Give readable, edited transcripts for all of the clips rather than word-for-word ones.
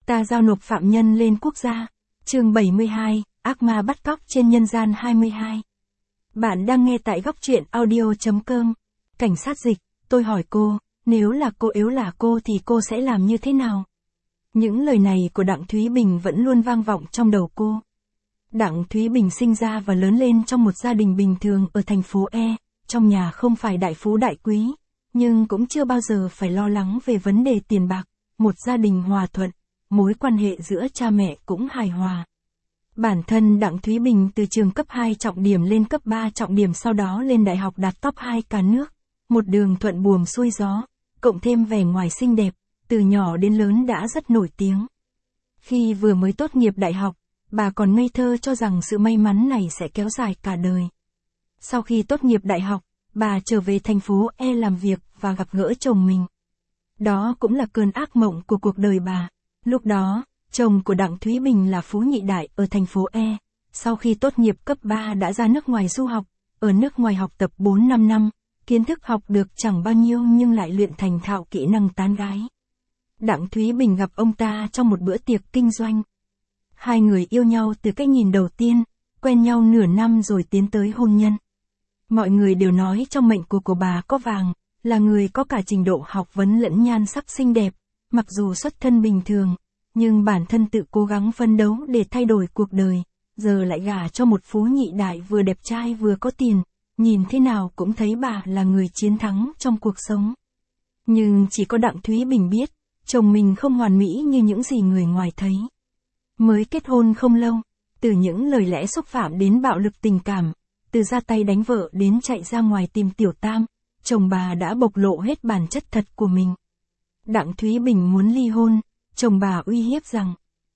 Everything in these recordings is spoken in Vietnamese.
Ta giao nộp phạm nhân lên quốc gia. Chương 72, ác ma bắt cóc trên nhân gian 22. Bạn đang nghe tại góc truyện audio.com. Cảnh sát Dịch, tôi hỏi cô, nếu là cô thì cô sẽ làm như thế nào? Những lời này của Đặng Thúy Bình vẫn luôn vang vọng trong đầu cô. Đặng Thúy Bình sinh ra và lớn lên trong một gia đình bình thường ở thành phố E, trong nhà không phải đại phú đại quý, nhưng cũng chưa bao giờ phải lo lắng về vấn đề tiền bạc, một gia đình hòa thuận, mối quan hệ giữa cha mẹ cũng hài hòa. Bản thân Đặng Thúy Bình từ trường cấp 2 trọng điểm lên cấp 3 trọng điểm, sau đó lên đại học đạt top 2 cả nước, một đường thuận buồm xuôi gió, cộng thêm vẻ ngoài xinh đẹp, từ nhỏ đến lớn đã rất nổi tiếng. Khi vừa mới tốt nghiệp đại học, bà còn ngây thơ cho rằng sự may mắn này sẽ kéo dài cả đời. Sau khi tốt nghiệp đại học, bà trở về thành phố E làm việc và gặp gỡ chồng mình. Đó cũng là cơn ác mộng của cuộc đời bà. Lúc đó, chồng của Đặng Thúy Bình là phú nhị đại ở thành phố E. Sau khi tốt nghiệp cấp 3 đã ra nước ngoài du học, ở nước ngoài học tập 4-5 năm, kiến thức học được chẳng bao nhiêu nhưng lại luyện thành thạo kỹ năng tán gái. Đặng Thúy Bình gặp ông ta trong một bữa tiệc kinh doanh. Hai người yêu nhau từ cái nhìn đầu tiên, quen nhau nửa năm rồi tiến tới hôn nhân. Mọi người đều nói trong mệnh của bà có vàng, là người có cả trình độ học vấn lẫn nhan sắc xinh đẹp, mặc dù xuất thân bình thường, nhưng bản thân tự cố gắng phấn đấu để thay đổi cuộc đời, giờ lại gả cho một phú nhị đại vừa đẹp trai vừa có tiền, nhìn thế nào cũng thấy bà là người chiến thắng trong cuộc sống. Nhưng chỉ có Đặng Thúy Bình biết, chồng mình không hoàn mỹ như những gì người ngoài thấy. Mới kết hôn không lâu, từ những lời lẽ xúc phạm đến bạo lực tình cảm, từ ra tay đánh vợ đến chạy ra ngoài tìm tiểu tam, chồng bà đã bộc lộ hết bản chất thật của mình. Đặng Thúy Bình muốn ly hôn, chồng bà uy hiếp rằng: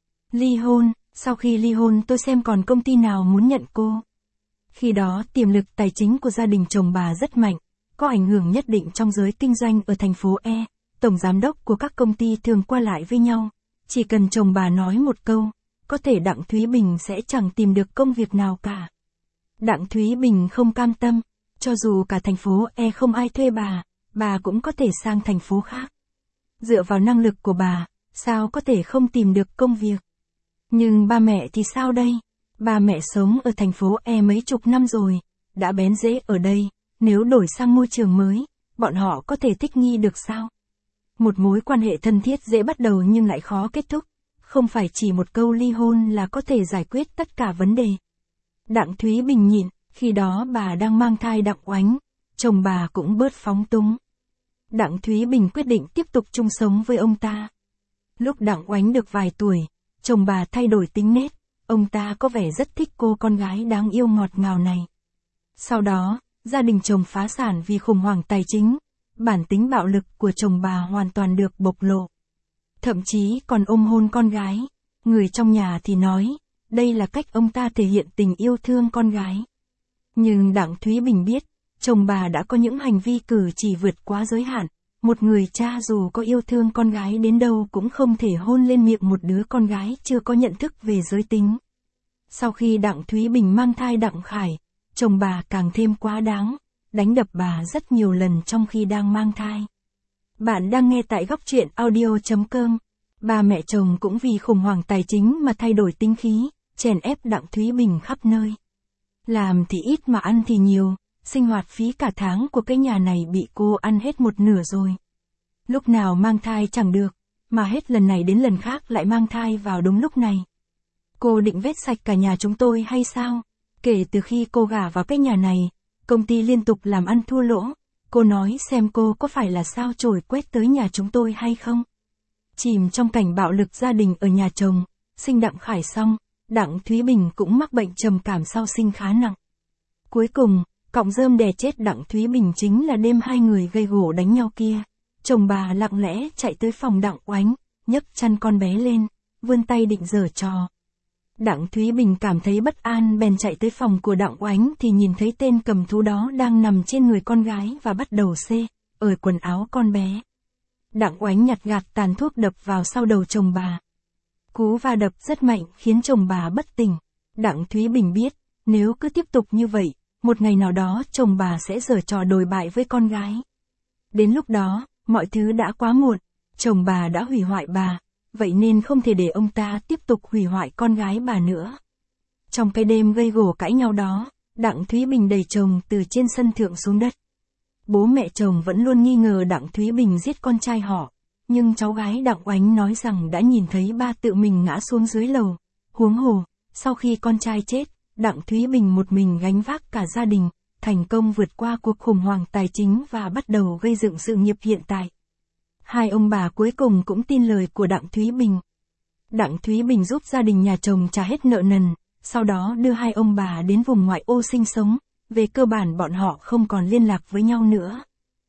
ly hôn, sau khi ly hôn tôi xem còn công ty nào muốn nhận cô. Khi đó tiềm lực tài chính của gia đình chồng bà rất mạnh, có ảnh hưởng nhất định trong giới kinh doanh ở thành phố E, tổng giám đốc của các công ty thường qua lại với nhau. Chỉ cần chồng bà nói một câu, có thể Đặng Thúy Bình sẽ chẳng tìm được công việc nào cả. Đặng Thúy Bình không cam tâm, cho dù cả thành phố E không ai thuê bà cũng có thể sang thành phố khác. Dựa vào năng lực của bà, sao có thể không tìm được công việc? Nhưng ba mẹ thì sao đây? Ba mẹ sống ở thành phố E mấy chục năm rồi, đã bén rễ ở đây, nếu đổi sang môi trường mới, bọn họ có thể thích nghi được sao? Một mối quan hệ thân thiết dễ bắt đầu nhưng lại khó kết thúc, không phải chỉ một câu ly hôn là có thể giải quyết tất cả vấn đề. Đặng Thúy Bình nhịn, khi đó bà đang mang thai Đặng Oánh, chồng bà cũng bớt phóng túng. Đặng Thúy Bình quyết định tiếp tục chung sống với ông ta. Lúc Đặng Oánh được vài tuổi, chồng bà thay đổi tính nết, ông ta có vẻ rất thích cô con gái đáng yêu ngọt ngào này. Sau đó, gia đình chồng phá sản vì khủng hoảng tài chính, bản tính bạo lực của chồng bà hoàn toàn được bộc lộ. Thậm chí còn ôm hôn con gái, người trong nhà thì nói, đây là cách ông ta thể hiện tình yêu thương con gái. Nhưng Đặng Thúy Bình biết, chồng bà đã có những hành vi cử chỉ vượt quá giới hạn, một người cha dù có yêu thương con gái đến đâu cũng không thể hôn lên miệng một đứa con gái chưa có nhận thức về giới tính. Sau khi Đặng Thúy Bình mang thai Đặng Khải, chồng bà càng thêm quá đáng, đánh đập bà rất nhiều lần trong khi đang mang thai. Bạn đang nghe tại góc truyện audio.com. Ba mẹ chồng cũng vì khủng hoảng tài chính mà thay đổi tính khí, chèn ép Đặng Thúy Bình khắp nơi. Làm thì ít mà ăn thì nhiều, sinh hoạt phí cả tháng của cái nhà này bị cô ăn hết một nửa rồi. Lúc nào mang thai chẳng được, mà hết lần này đến lần khác lại mang thai vào đúng lúc này. Cô định vét sạch cả nhà chúng tôi hay sao? Kể từ khi cô gả vào cái nhà này, công ty liên tục làm ăn thua lỗ. Cô nói xem cô có phải là sao chổi quét tới nhà chúng tôi hay không? Chìm trong cảnh bạo lực gia đình ở nhà chồng, sinh Đặng Khải xong, Đặng Thúy Bình cũng mắc bệnh trầm cảm sau sinh khá nặng. Cuối cùng, cọng rơm đè chết Đặng Thúy Bình chính là đêm hai người gây gổ đánh nhau kia. Chồng bà lặng lẽ chạy tới phòng Đặng Oánh, nhấc chăn con bé lên, vươn tay định giở trò. Đặng Thúy Bình cảm thấy bất an bèn chạy tới phòng của Đặng Oánh thì nhìn thấy tên cầm thú đó đang nằm trên người con gái và bắt đầu ở quần áo con bé. Đặng Oánh nhặt gạt tàn thuốc đập vào sau đầu chồng bà. Cú va đập rất mạnh khiến chồng bà bất tỉnh. Đặng Thúy Bình biết, nếu cứ tiếp tục như vậy, một ngày nào đó chồng bà sẽ giở trò đồi bại với con gái. Đến lúc đó, mọi thứ đã quá muộn, chồng bà đã hủy hoại bà, vậy nên không thể để ông ta tiếp tục hủy hoại con gái bà nữa. Trong cái đêm gây gổ cãi nhau đó, Đặng Thúy Bình đẩy chồng từ trên sân thượng xuống đất. Bố mẹ chồng vẫn luôn nghi ngờ Đặng Thúy Bình giết con trai họ, nhưng cháu gái Đặng Oánh nói rằng đã nhìn thấy ba tự mình ngã xuống dưới lầu. Huống hồ, sau khi con trai chết, Đặng Thúy Bình một mình gánh vác cả gia đình, thành công vượt qua cuộc khủng hoảng tài chính và bắt đầu gây dựng sự nghiệp hiện tại. Hai ông bà cuối cùng cũng tin lời của Đặng Thúy Bình. Đặng Thúy Bình giúp gia đình nhà chồng trả hết nợ nần, sau đó đưa hai ông bà đến vùng ngoại ô sinh sống, về cơ bản bọn họ không còn liên lạc với nhau nữa.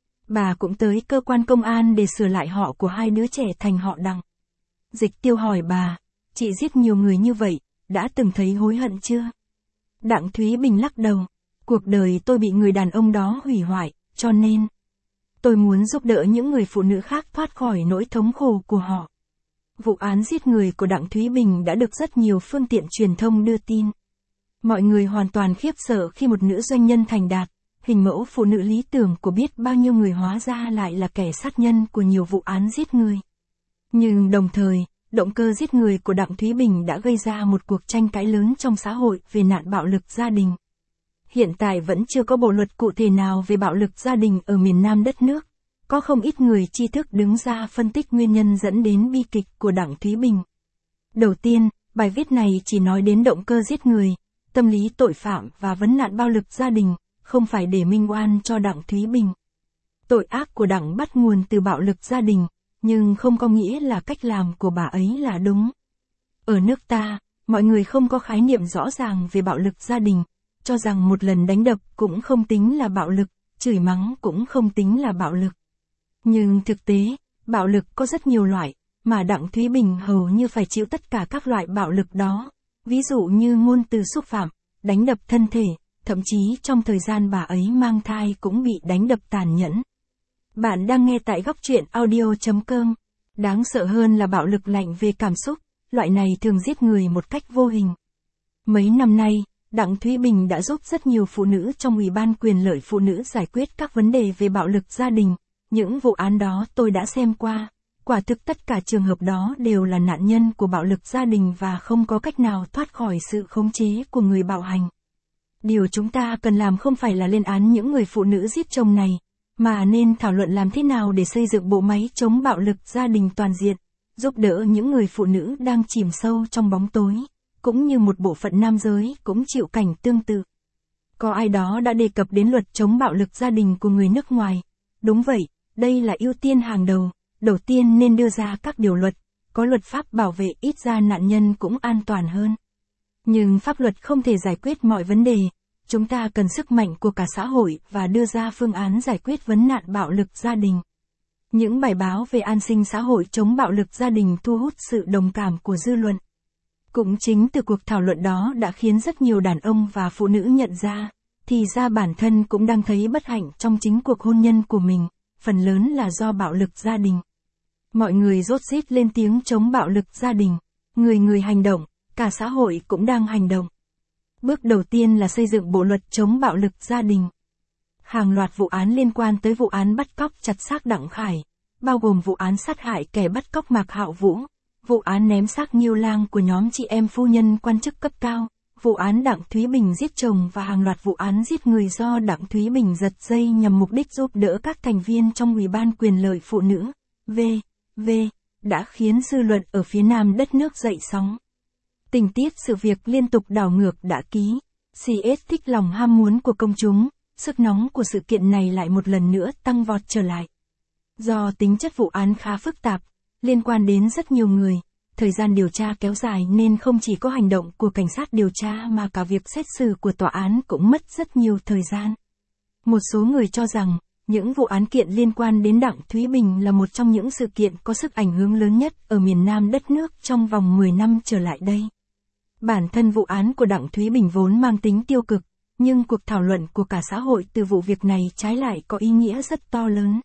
Bà cũng tới cơ quan công an để sửa lại họ của hai đứa trẻ thành họ Đặng. Dịch Tiêu hỏi bà, chị giết nhiều người như vậy, đã từng thấy hối hận chưa? Đặng Thúy Bình lắc đầu, cuộc đời tôi bị người đàn ông đó hủy hoại, cho nên tôi muốn giúp đỡ những người phụ nữ khác thoát khỏi nỗi thống khổ của họ. Vụ án giết người của Đặng Thúy Bình đã được rất nhiều phương tiện truyền thông đưa tin. Mọi người hoàn toàn khiếp sợ khi một nữ doanh nhân thành đạt, hình mẫu phụ nữ lý tưởng của biết bao nhiêu người hóa ra lại là kẻ sát nhân của nhiều vụ án giết người. Nhưng đồng thời, động cơ giết người của Đặng Thúy Bình đã gây ra một cuộc tranh cãi lớn trong xã hội về nạn bạo lực gia đình. Hiện tại vẫn chưa có bộ luật cụ thể nào về bạo lực gia đình ở miền Nam đất nước. Có không ít người tri thức đứng ra phân tích nguyên nhân dẫn đến bi kịch của Đặng Thúy Bình. Đầu tiên, bài viết này chỉ nói đến động cơ giết người, tâm lý tội phạm và vấn nạn bạo lực gia đình, không phải để minh oan cho Đặng Thúy Bình. Tội ác của Đặng bắt nguồn từ bạo lực gia đình, nhưng không có nghĩa là cách làm của bà ấy là đúng. Ở nước ta, mọi người không có khái niệm rõ ràng về bạo lực gia đình, cho rằng một lần đánh đập cũng không tính là bạo lực, chửi mắng cũng không tính là bạo lực. Nhưng thực tế, bạo lực có rất nhiều loại, mà Đặng Thúy Bình hầu như phải chịu tất cả các loại bạo lực đó, ví dụ như ngôn từ xúc phạm, đánh đập thân thể, thậm chí trong thời gian bà ấy mang thai cũng bị đánh đập tàn nhẫn. Bạn đang nghe tại góc truyện audio.com. Đáng sợ hơn là bạo lực lạnh về cảm xúc, loại này thường giết người một cách vô hình. Mấy năm nay, Đặng Thúy Bình đã giúp rất nhiều phụ nữ trong Ủy ban Quyền lợi Phụ nữ giải quyết các vấn đề về bạo lực gia đình. Những vụ án đó tôi đã xem qua, quả thực tất cả trường hợp đó đều là nạn nhân của bạo lực gia đình và không có cách nào thoát khỏi sự khống chế của người bạo hành. Điều chúng ta cần làm không phải là lên án những người phụ nữ giết chồng này, mà nên thảo luận làm thế nào để xây dựng bộ máy chống bạo lực gia đình toàn diện, giúp đỡ những người phụ nữ đang chìm sâu trong bóng tối, cũng như một bộ phận nam giới cũng chịu cảnh tương tự. Có ai đó đã đề cập đến luật chống bạo lực gia đình của người nước ngoài. Đúng vậy, đây là ưu tiên hàng đầu, đầu tiên nên đưa ra các điều luật, có luật pháp bảo vệ ít ra nạn nhân cũng an toàn hơn. Nhưng pháp luật không thể giải quyết mọi vấn đề, chúng ta cần sức mạnh của cả xã hội và đưa ra phương án giải quyết vấn nạn bạo lực gia đình. Những bài báo về an sinh xã hội chống bạo lực gia đình thu hút sự đồng cảm của dư luận. Cũng chính từ cuộc thảo luận đó đã khiến rất nhiều đàn ông và phụ nữ nhận ra, thì ra bản thân cũng đang thấy bất hạnh trong chính cuộc hôn nhân của mình, phần lớn là do bạo lực gia đình. Mọi người rốt rít lên tiếng chống bạo lực gia đình, người hành động, cả xã hội cũng đang hành động. Bước đầu tiên là xây dựng bộ luật chống bạo lực gia đình. Hàng loạt vụ án liên quan tới vụ án bắt cóc chặt xác Đặng Khải, bao gồm vụ án sát hại kẻ bắt cóc Mạc Hạo Vũ, vụ án ném xác Nhiêu Lang của nhóm chị em phu nhân quan chức cấp cao, vụ án Đặng Thúy Bình giết chồng và hàng loạt vụ án giết người do Đặng Thúy Bình giật dây nhằm mục đích giúp đỡ các thành viên trong Ủy ban Quyền lợi Phụ nữ, v.v., đã khiến dư luận ở phía Nam đất nước dậy sóng. Tình tiết sự việc liên tục đảo ngược đã ký, CS thích lòng ham muốn của công chúng, sức nóng của sự kiện này lại một lần nữa tăng vọt trở lại. Do tính chất vụ án khá phức tạp, liên quan đến rất nhiều người, thời gian điều tra kéo dài nên không chỉ có hành động của cảnh sát điều tra mà cả việc xét xử của tòa án cũng mất rất nhiều thời gian. Một số người cho rằng, những vụ án kiện liên quan đến Đặng Thúy Bình là một trong những sự kiện có sức ảnh hưởng lớn nhất ở miền Nam đất nước trong vòng 10 năm trở lại đây. Bản thân vụ án của Đặng Thúy Bình vốn mang tính tiêu cực, nhưng cuộc thảo luận của cả xã hội từ vụ việc này trái lại có ý nghĩa rất to lớn.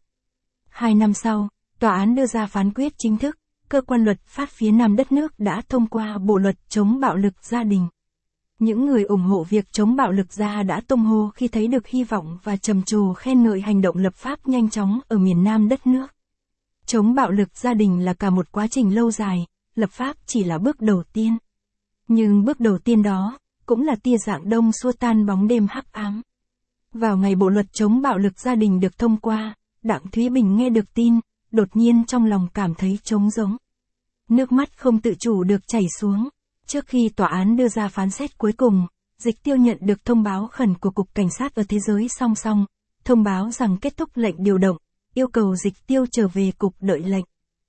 2 năm sau, tòa án đưa ra phán quyết chính thức, cơ quan luật pháp phía Nam đất nước đã thông qua bộ luật chống bạo lực gia đình. Những người ủng hộ việc chống bạo lực gia đã tung hô khi thấy được hy vọng và trầm trồ khen ngợi hành động lập pháp nhanh chóng ở miền Nam đất nước. Chống bạo lực gia đình là cả một quá trình lâu dài, lập pháp chỉ là bước đầu tiên. Nhưng bước đầu tiên đó, cũng là tia rạng đông xua tan bóng đêm hắc ám. Vào ngày bộ luật chống bạo lực gia đình được thông qua, Đặng Thúy Bình nghe được tin, đột nhiên trong lòng cảm thấy trống rỗng. Nước mắt không tự chủ được chảy xuống. Trước khi tòa án đưa ra phán xét cuối cùng, Dịch Tiêu nhận được thông báo khẩn của Cục Cảnh sát ở thế giới song song, thông báo rằng kết thúc lệnh điều động, yêu cầu Dịch Tiêu trở về cục đợi lệnh.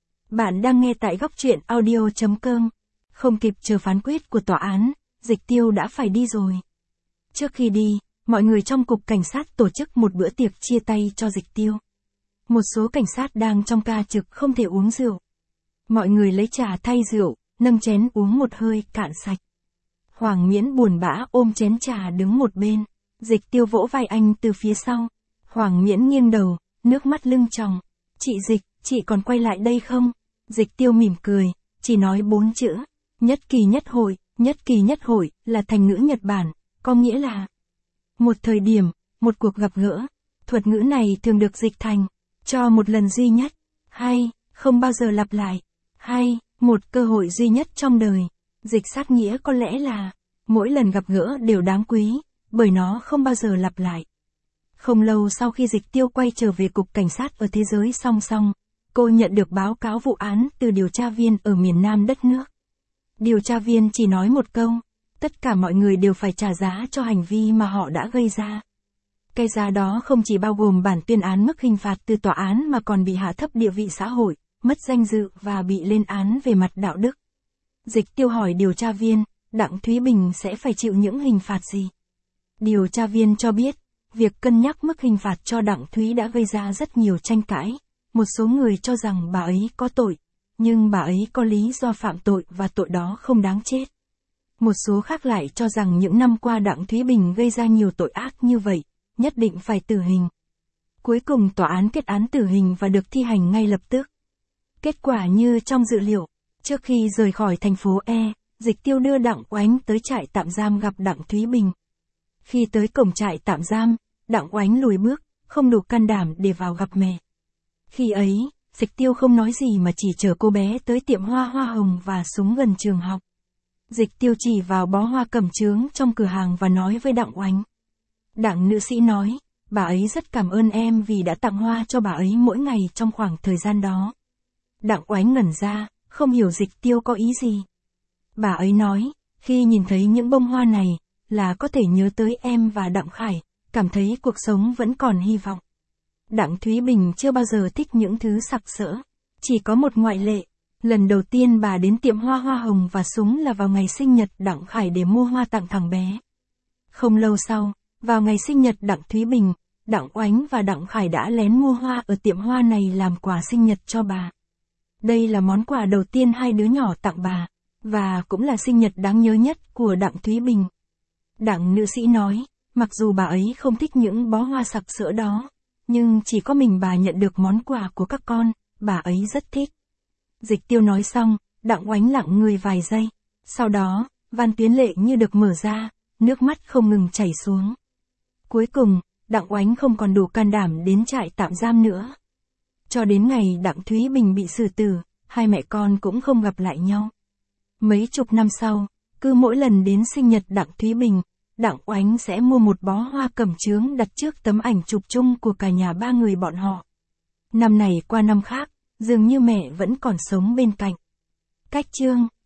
Bạn đang nghe tại góc truyện audio.com. Không kịp chờ phán quyết của tòa án, Dịch Tiêu đã phải đi rồi. Trước khi đi, mọi người trong Cục Cảnh sát tổ chức một bữa tiệc chia tay cho Dịch Tiêu. Một số cảnh sát đang trong ca trực không thể uống rượu. Mọi người lấy trà thay rượu, nâng chén uống một hơi cạn sạch. Hoàng Miễn buồn bã ôm chén trà đứng một bên. Dịch Tiêu vỗ vai anh từ phía sau. Hoàng Miễn nghiêng đầu, nước mắt lưng tròng. Chị Dịch, chị còn quay lại đây không? Dịch Tiêu mỉm cười, chỉ nói 4 chữ. Nhất kỳ nhất hội. Nhất kỳ nhất hội là thành ngữ Nhật Bản, có nghĩa là một thời điểm, một cuộc gặp gỡ. Thuật ngữ này thường được dịch thành cho một lần duy nhất, hay không bao giờ lặp lại, hay một cơ hội duy nhất trong đời. Dịch sát nghĩa có lẽ là mỗi lần gặp gỡ đều đáng quý, bởi nó không bao giờ lặp lại. Không lâu sau khi Dịch Tiêu quay trở về Cục Cảnh sát ở thế giới song song, cô nhận được báo cáo vụ án từ điều tra viên ở miền Nam đất nước. Điều tra viên chỉ nói một câu, tất cả mọi người đều phải trả giá cho hành vi mà họ đã gây ra. Cái giá đó không chỉ bao gồm bản tuyên án mức hình phạt từ tòa án mà còn bị hạ thấp địa vị xã hội, mất danh dự và bị lên án về mặt đạo đức. Dịch Tiêu hỏi điều tra viên, Đặng Thúy Bình sẽ phải chịu những hình phạt gì? Điều tra viên cho biết, việc cân nhắc mức hình phạt cho Đặng Thúy đã gây ra rất nhiều tranh cãi. Một số người cho rằng bà ấy có tội, nhưng bà ấy có lý do phạm tội và tội đó không đáng chết. Một số khác lại cho rằng những năm qua Đặng Thúy Bình gây ra nhiều tội ác như vậy, nhất định phải tử hình. Cuối cùng tòa án kết án tử hình và được thi hành ngay lập tức. Kết quả như trong dự liệu, trước khi rời khỏi thành phố E, Dịch Tiêu đưa Đặng Oánh tới trại tạm giam gặp Đặng Thúy Bình. Khi tới cổng trại tạm giam, Đặng Oánh lùi bước, không đủ can đảm để vào gặp mẹ. Khi ấy, Dịch Tiêu không nói gì mà chỉ chở cô bé tới tiệm hoa hoa hồng và súng gần trường học. Dịch Tiêu chỉ vào bó hoa cẩm chướng trong cửa hàng và nói với Đặng Oánh. Đặng nữ sĩ nói, bà ấy rất cảm ơn em vì đã tặng hoa cho bà ấy mỗi ngày trong khoảng thời gian đó. Đặng Oánh ngẩn ra, không hiểu Dịch Tiêu có ý gì. Bà ấy nói, khi nhìn thấy những bông hoa này, là có thể nhớ tới em và Đặng Khải, cảm thấy cuộc sống vẫn còn hy vọng. Đặng Thúy Bình chưa bao giờ thích những thứ sặc sỡ. Chỉ có một ngoại lệ. Lần đầu tiên bà đến tiệm hoa hoa hồng và súng là vào ngày sinh nhật Đặng Khải để mua hoa tặng thằng bé. Không lâu sau, vào ngày sinh nhật Đặng Thúy Bình, Đặng Oánh và Đặng Khải đã lén mua hoa ở tiệm hoa này làm quà sinh nhật cho bà. Đây là món quà đầu tiên hai đứa nhỏ tặng bà, và cũng là sinh nhật đáng nhớ nhất của Đặng Thúy Bình. Đặng nữ sĩ nói, mặc dù bà ấy không thích những bó hoa sặc sỡ đó, nhưng chỉ có mình bà nhận được món quà của các con, bà ấy rất thích. Dịch Tiêu nói xong, Đặng Oánh lặng người vài giây. Sau đó, van tuyến lệ như được mở ra, nước mắt không ngừng chảy xuống. Cuối cùng, Đặng Oánh không còn đủ can đảm đến trại tạm giam nữa. Cho đến ngày Đặng Thúy Bình bị xử tử, hai mẹ con cũng không gặp lại nhau. Mấy chục năm sau, cứ mỗi lần đến sinh nhật Đặng Thúy Bình, Đặng Oánh sẽ mua một bó hoa cẩm chướng đặt trước tấm ảnh chụp chung của cả nhà ba người bọn họ. Năm này qua năm khác, dường như mẹ vẫn còn sống bên cạnh. Cách chương